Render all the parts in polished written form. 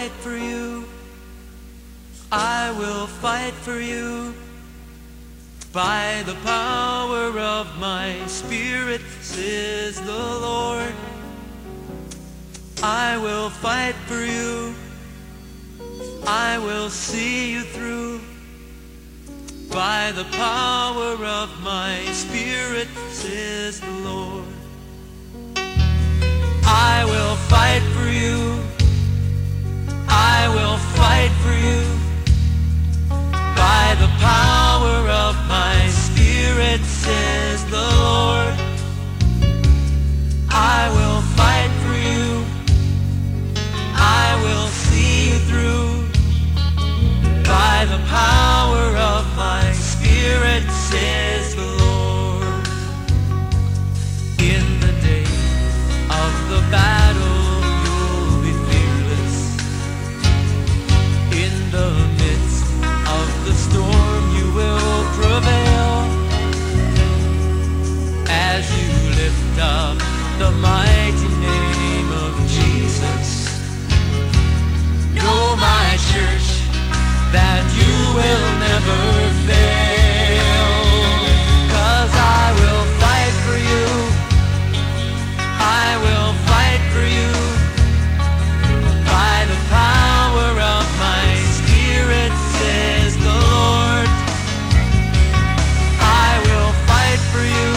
fight for you. I will fight for you. By the power of my Spirit, says the Lord. I will fight for you. I will see you through. By the power of my Spirit, says the Lord. I will fight for you. I will fight for you. By the power of my Spirit, says the Lord. I will fight for you. I will see you through. By the power of my Spirit, says the Lord. In the day of the battle, you'll be fearless. In the midst of the storm, you will prevail. As you lift up the mighty name of Jesus. Know, my church, that you will never fail. 'Cause I will fight for you. I will fight for you. By the power of my Spirit, says the Lord. I will fight for you.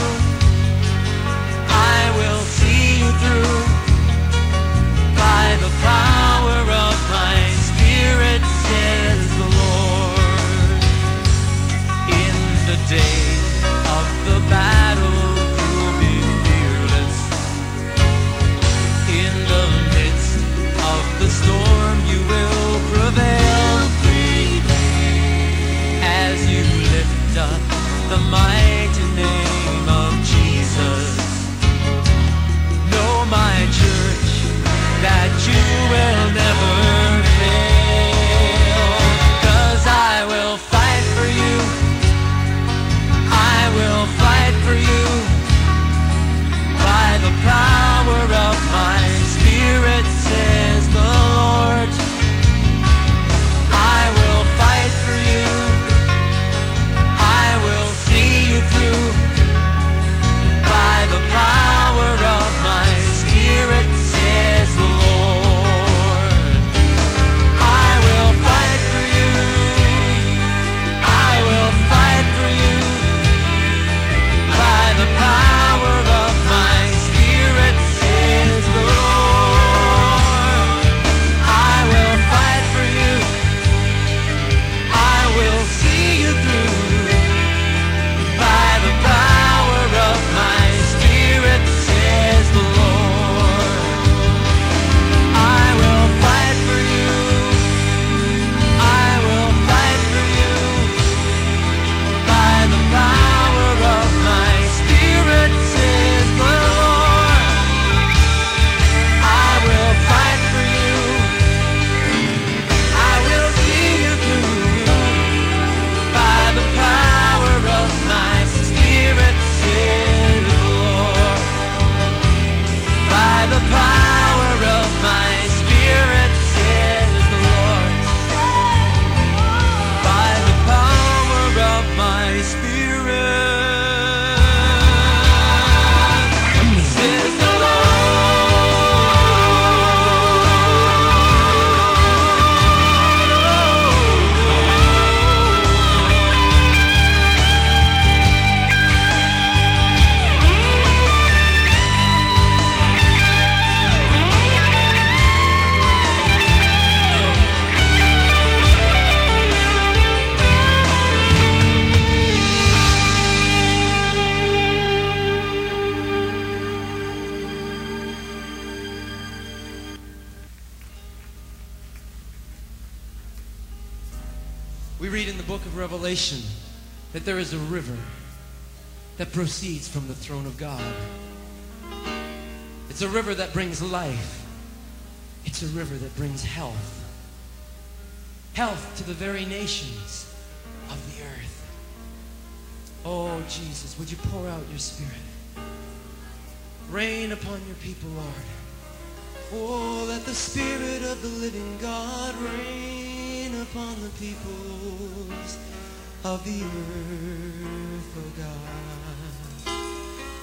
I will see you through. By the power of my Spirit, says the Lord. In the day of the battle, you'll be fearless. In the midst of the storm, you will prevail. As you lift up the mighty name of Jesus. Know, my church, that you will never fail. 'Cause I will fight for you. I will fight for you. By the power of my Spirit, says the Lord. I will fight for you. I will see you through. By the power of my Spirit, says the Lord. I will fight for you. I will fight for you. By the power of my Spirit, says the Lord. I will fight for you. I will see you through. By the power of my Spirit, says the Lord. I will fight for you. I will fight for you. By the power of my Spirit, says the Lord. I will fight for you. I will see you through. By the power of my Spirit, says the Lord. By the power of my Spirit, says the Lord. By the power of my Spirit, says the We read in the book of Revelation that there is a river that proceeds from the throne of God. It's a river that brings life. It's a river that brings health. Health to the very nations of the earth. Oh, Jesus, would you pour out your Spirit? Rain upon your people, Lord. Oh, let the Spirit of the living God reign upon the peoples of the earth, oh God.